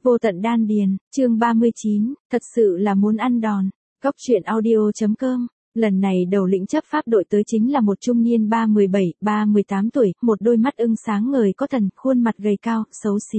Vô tận đan điền, chương 39, thật sự là muốn ăn đòn. Góc truyện audio.com. Lần này đầu lĩnh chấp pháp đội tới chính là một trung niên 37-38 tuổi, một đôi mắt ưng sáng ngời có thần, khuôn mặt gầy cao, xấu xí.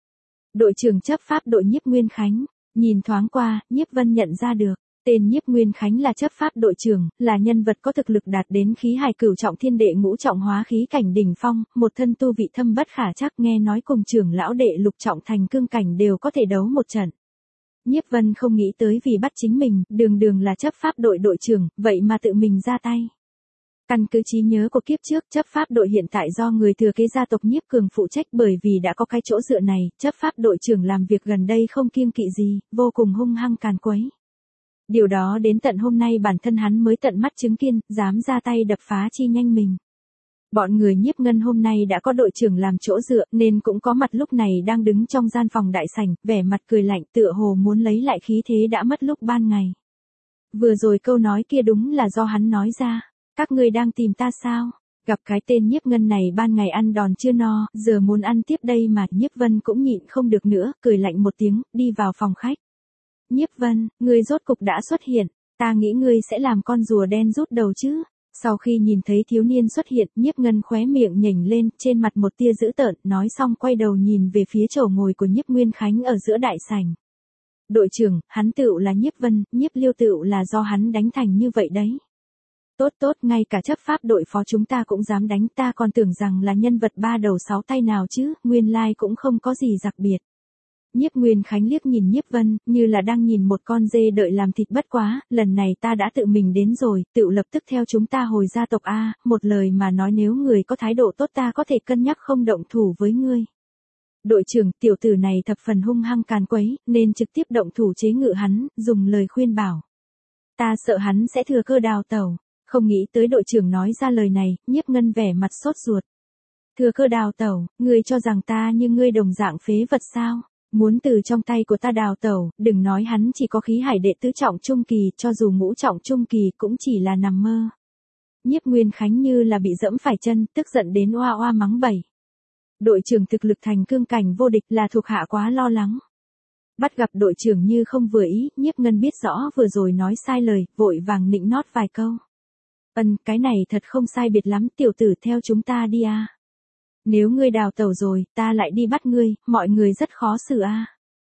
Đội trưởng chấp pháp đội Nhiếp Nguyên Khánh, nhìn thoáng qua, Nhiếp Vân nhận ra được. Tên Nhiếp Nguyên Khánh là chấp pháp đội trưởng, là nhân vật có thực lực đạt đến khí hải cửu trọng thiên đệ ngũ trọng hóa khí cảnh đỉnh phong, một thân tu vị thâm bất khả trắc, nghe nói cùng trưởng lão đệ lục trọng thành cương cảnh đều có thể đấu một trận. Nhiếp Vân không nghĩ tới vì bắt chính mình, đường là chấp pháp đội đội trưởng, vậy mà tự mình ra tay. Căn cứ trí nhớ của kiếp trước, chấp pháp đội hiện tại do người thừa kế gia tộc Nhiếp Cường phụ trách, bởi vì đã có cái chỗ dựa này, chấp pháp đội trưởng làm việc gần đây không kiêng kỵ gì, vô cùng hung hăng càn quấy. Điều đó đến tận hôm nay bản thân hắn mới tận mắt chứng kiến, dám ra tay đập phá chi nhanh mình. Bọn người Nhiếp Ngân hôm nay đã có đội trưởng làm chỗ dựa nên cũng có mặt lúc này đang đứng trong gian phòng đại sảnh, vẻ mặt cười lạnh tựa hồ muốn lấy lại khí thế đã mất lúc ban ngày. Vừa rồi câu nói kia đúng là do hắn nói ra. Các ngươi đang tìm ta sao? Gặp cái tên Nhiếp Ngân này ban ngày ăn đòn chưa no, giờ muốn ăn tiếp đây mà. Nhiếp Vân cũng nhịn không được nữa, cười lạnh một tiếng, đi vào phòng khách. Nhiếp Vân, ngươi rốt cục đã xuất hiện, ta nghĩ ngươi sẽ làm con rùa đen rút đầu chứ. Sau khi nhìn thấy thiếu niên xuất hiện, Nhiếp Ngân khóe miệng nhếch lên, trên mặt một tia dữ tợn, nói xong quay đầu nhìn về phía chỗ ngồi của Nhiếp Nguyên Khánh ở giữa đại sảnh. Đội trưởng, hắn tựu là Nhiếp Vân, Nhiếp Liêu tựu là do hắn đánh thành như vậy đấy. Tốt, ngay cả chấp pháp đội phó chúng ta cũng dám đánh, ta còn tưởng rằng là nhân vật ba đầu sáu tay nào chứ, nguyên lai cũng không có gì đặc biệt. Nhiếp Nguyên Khánh liếc nhìn Nhiếp Vân, như là đang nhìn một con dê đợi làm thịt, bất quá, lần này ta đã tự mình đến rồi, tựu lập tức theo chúng ta hồi gia tộc A, một lời mà nói nếu người có thái độ tốt ta có thể cân nhắc không động thủ với ngươi. Đội trưởng, tiểu tử này thập phần hung hăng càn quấy, nên trực tiếp động thủ chế ngự hắn, dùng lời khuyên bảo. Ta sợ hắn sẽ thừa cơ đào tẩu. Không nghĩ tới đội trưởng nói ra lời này, Nhiếp Ngân vẻ mặt sốt ruột. Thừa cơ đào tẩu, ngươi cho rằng ta như ngươi đồng dạng phế vật sao? Muốn từ trong tay của ta đào tẩu, đừng nói hắn chỉ có khí hải đệ tứ trọng trung kỳ, cho dù ngũ trọng trung kỳ cũng chỉ là nằm mơ. Nhiếp Nguyên Khánh như là bị dẫm phải chân, tức giận đến oa oa mắng bẩy. Đội trưởng thực lực thành cương cảnh vô địch là thuộc hạ quá lo lắng. Bắt gặp đội trưởng như không vừa ý, Nhiếp Ngân biết rõ vừa rồi nói sai lời, vội vàng nịnh nót vài câu. Cái này thật không sai biệt lắm, tiểu tử theo chúng ta đi a. Nếu ngươi đào tẩu rồi, ta lại đi bắt ngươi, mọi người rất khó xử a.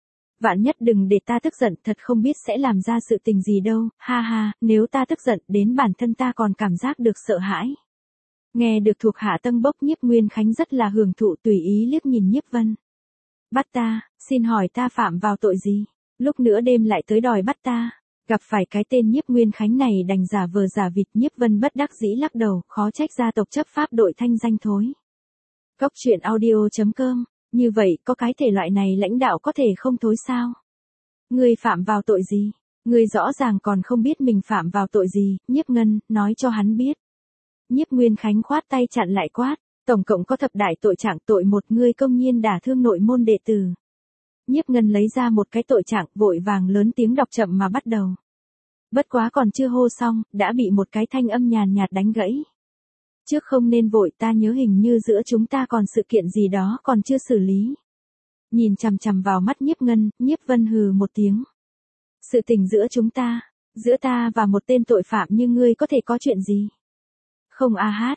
Vạn nhất đừng để ta tức giận, thật không biết sẽ làm ra sự tình gì đâu, ha, nếu ta tức giận đến bản thân ta còn cảm giác được sợ hãi. Nghe được thuộc hạ tâng bốc, Nhiếp Nguyên Khánh rất là hưởng thụ, tùy ý liếc nhìn Nhiếp Vân. Bắt ta, xin hỏi ta phạm vào tội gì? Lúc nửa đêm lại tới đòi bắt ta. Gặp phải cái tên Nhiếp Nguyên Khánh này đành giả vờ giả vịt, Nhiếp Vân bất đắc dĩ lắc đầu, khó trách gia tộc chấp pháp đội thanh danh thối. Góc truyện audio.com, như vậy có cái thể loại này lãnh đạo có thể không thối sao? Ngươi phạm vào tội gì? Ngươi rõ ràng còn không biết mình phạm vào tội gì, Nhiếp Ngân, nói cho hắn biết. Nhiếp Nguyên Khánh khoát tay chặn lại quát, tổng cộng có thập đại tội trạng, tội một, ngươi công nhiên đả thương nội môn đệ tử. Nhiếp Ngân lấy ra một cái tội trạng, vội vàng lớn tiếng đọc chậm mà bắt đầu. Bất quá còn chưa hô xong, đã bị một cái thanh âm nhàn nhạt đánh gãy. Trước không nên vội, ta nhớ hình như giữa chúng ta còn sự kiện gì đó còn chưa xử lý. Nhìn chằm vào mắt Nhiếp Ngân, Nhiếp Vân hừ một tiếng. Sự tình giữa chúng ta, giữa ta và một tên tội phạm như ngươi có thể có chuyện gì? Không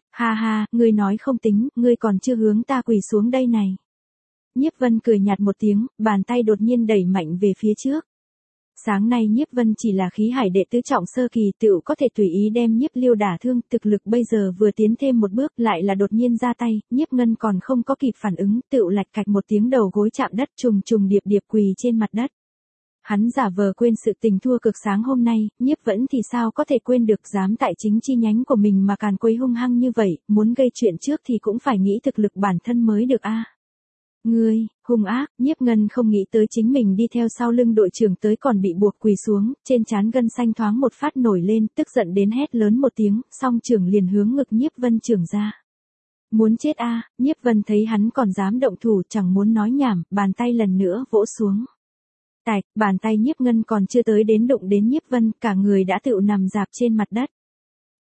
ha, ngươi nói không tính, ngươi còn chưa hướng ta quỳ xuống đây này. Nhiếp Vân cười nhạt một tiếng, bàn tay đột nhiên đẩy mạnh về phía trước. Sáng nay Nhiếp Vân chỉ là khí hải đệ tứ trọng sơ kỳ, tựu có thể tùy ý đem Nhiếp Liêu đả thương, thực lực bây giờ vừa tiến thêm một bước lại là đột nhiên ra tay, Nhiếp Ngân còn không có kịp phản ứng, tựu lạch cạch một tiếng đầu gối chạm đất, trùng điệp quỳ trên mặt đất. Hắn giả vờ quên sự tình thua cực sáng hôm nay, Nhiếp Vẫn thì sao có thể quên được, dám tại chính chi nhánh của mình mà càn quấy hung hăng như vậy, muốn gây chuyện trước thì cũng phải nghĩ thực lực bản thân mới được a. Ngươi, hung ác, Nhiếp Ngân không nghĩ tới chính mình đi theo sau lưng đội trưởng tới còn bị buộc quỳ xuống, trên trán gân xanh thoáng một phát nổi lên, tức giận đến hét lớn một tiếng, song trưởng liền hướng ngực Nhiếp Vân trưởng ra. Muốn chết a, Nhiếp Vân thấy hắn còn dám động thủ, chẳng muốn nói nhảm, bàn tay lần nữa vỗ xuống. Tạch, bàn tay Nhiếp Ngân còn chưa tới đến đụng đến Nhiếp Vân, cả người đã tựu nằm rạp trên mặt đất.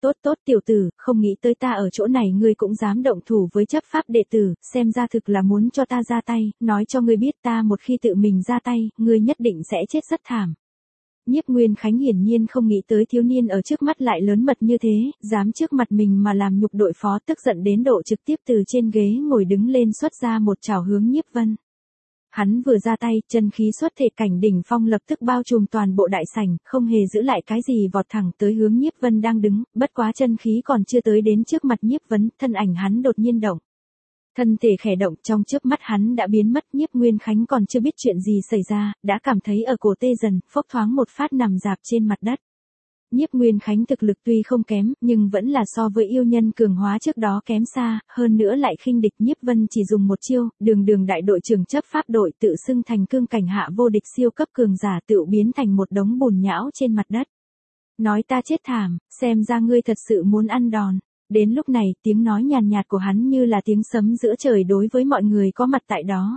Tốt tốt tiểu tử, không nghĩ tới ta ở chỗ này ngươi cũng dám động thủ với chấp pháp đệ tử, xem ra thực là muốn cho ta ra tay, nói cho ngươi biết ta một khi tự mình ra tay, ngươi nhất định sẽ chết rất thảm. Nhiếp Nguyên Khánh hiển nhiên không nghĩ tới thiếu niên ở trước mắt lại lớn mật như thế, dám trước mặt mình mà làm nhục đội phó, tức giận đến độ trực tiếp từ trên ghế ngồi đứng lên xuất ra một chảo hướng Nhiếp Vân. Hắn vừa ra tay, chân khí xuất thể cảnh đỉnh phong lập tức bao trùm toàn bộ đại sảnh, không hề giữ lại cái gì vọt thẳng tới hướng Nhiếp Vân đang đứng, bất quá chân khí còn chưa tới đến trước mặt Nhiếp Vân, thân ảnh hắn đột nhiên động. Thân thể khẽ động, trong chớp mắt hắn đã biến mất. Nhiếp Nguyên Khánh còn chưa biết chuyện gì xảy ra, đã cảm thấy ở cổ tê dần, phốc thoáng một phát nằm dạp trên mặt đất. Nhiếp Nguyên Khánh thực lực tuy không kém, nhưng vẫn là so với yêu nhân cường hóa trước đó kém xa, hơn nữa lại khinh địch. Nhiếp Vân chỉ dùng một chiêu, đường đại đội trưởng chấp pháp đội tự xưng thành cương cảnh hạ vô địch siêu cấp cường giả tự biến thành một đống bùn nhão trên mặt đất. Nói ta chết thảm, xem ra ngươi thật sự muốn ăn đòn. Đến lúc này, tiếng nói nhàn nhạt của hắn như là tiếng sấm giữa trời đối với mọi người có mặt tại đó.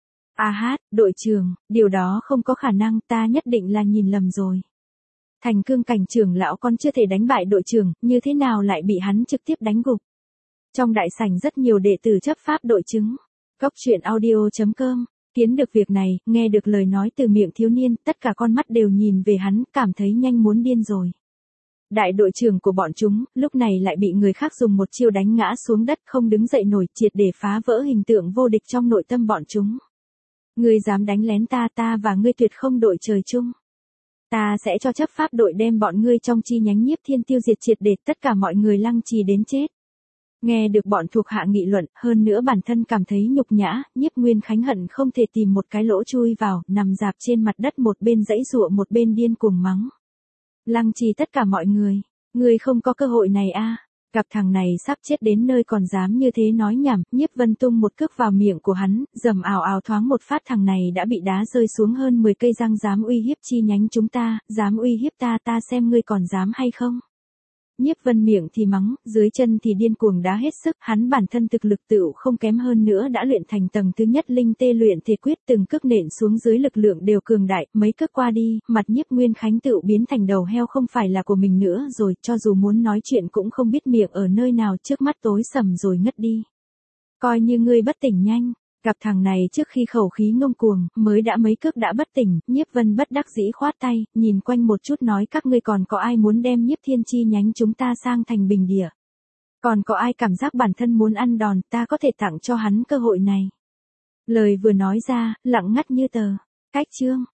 A hát, đội trưởng, điều đó không có khả năng, ta nhất định là nhìn lầm rồi. Thành cương cảnh trưởng lão còn chưa thể đánh bại đội trưởng, như thế nào lại bị hắn trực tiếp đánh gục. Trong đại sảnh rất nhiều đệ tử chấp pháp đội chứng. Góc truyện audio.com. Kiến được việc này, nghe được lời nói từ miệng thiếu niên, tất cả con mắt đều nhìn về hắn, cảm thấy nhanh muốn điên rồi. Đại đội trưởng của bọn chúng, lúc này lại bị người khác dùng một chiêu đánh ngã xuống đất không đứng dậy nổi, triệt để phá vỡ hình tượng vô địch trong nội tâm bọn chúng. Ngươi dám đánh lén ta, ta và ngươi tuyệt không đội trời chung. Ta sẽ cho chấp pháp đội đem bọn ngươi trong chi nhánh Nhiếp Thiên tiêu diệt triệt để, tất cả mọi người lăng trì đến chết. Nghe được bọn thuộc hạ nghị luận, hơn nữa bản thân cảm thấy nhục nhã, Nhiếp Nguyên Khánh hận không thể tìm một cái lỗ chui vào, nằm dạp trên mặt đất một bên giãy giụa một bên điên cuồng mắng. Lăng trì tất cả mọi người, ngươi không có cơ hội này a. Gặp thằng này sắp chết đến nơi còn dám như thế nói nhảm, Nhiếp Vân tung một cước vào miệng của hắn, rầm ào ào thoáng một phát thằng này đã bị đá rơi xuống hơn 10 cây răng, dám uy hiếp chi nhánh chúng ta, dám uy hiếp ta, ta xem ngươi còn dám hay không. Nhiếp Vân miệng thì mắng, dưới chân thì điên cuồng đá hết sức, hắn bản thân thực lực tựu không kém hơn nữa đã luyện thành tầng thứ nhất linh tê luyện thể quyết, từng cước nện xuống dưới lực lượng đều cường đại, mấy cước qua đi, mặt Nhiếp Nguyên Khánh tựu biến thành đầu heo không phải là của mình nữa rồi, cho dù muốn nói chuyện cũng không biết miệng ở nơi nào, trước mắt tối sầm rồi ngất đi. Coi như ngươi bất tỉnh nhanh. Gặp thằng này trước khi khẩu khí ngông cuồng, mới đã mấy cước đã bất tỉnh, Nhiếp Vân bất đắc dĩ khoát tay, nhìn quanh một chút nói các ngươi còn có ai muốn đem Nhiếp Thiên chi nhánh chúng ta sang thành bình địa. Còn có ai cảm giác bản thân muốn ăn đòn, ta có thể tặng cho hắn cơ hội này. Lời vừa nói ra, lặng ngắt như tờ. Cách chương.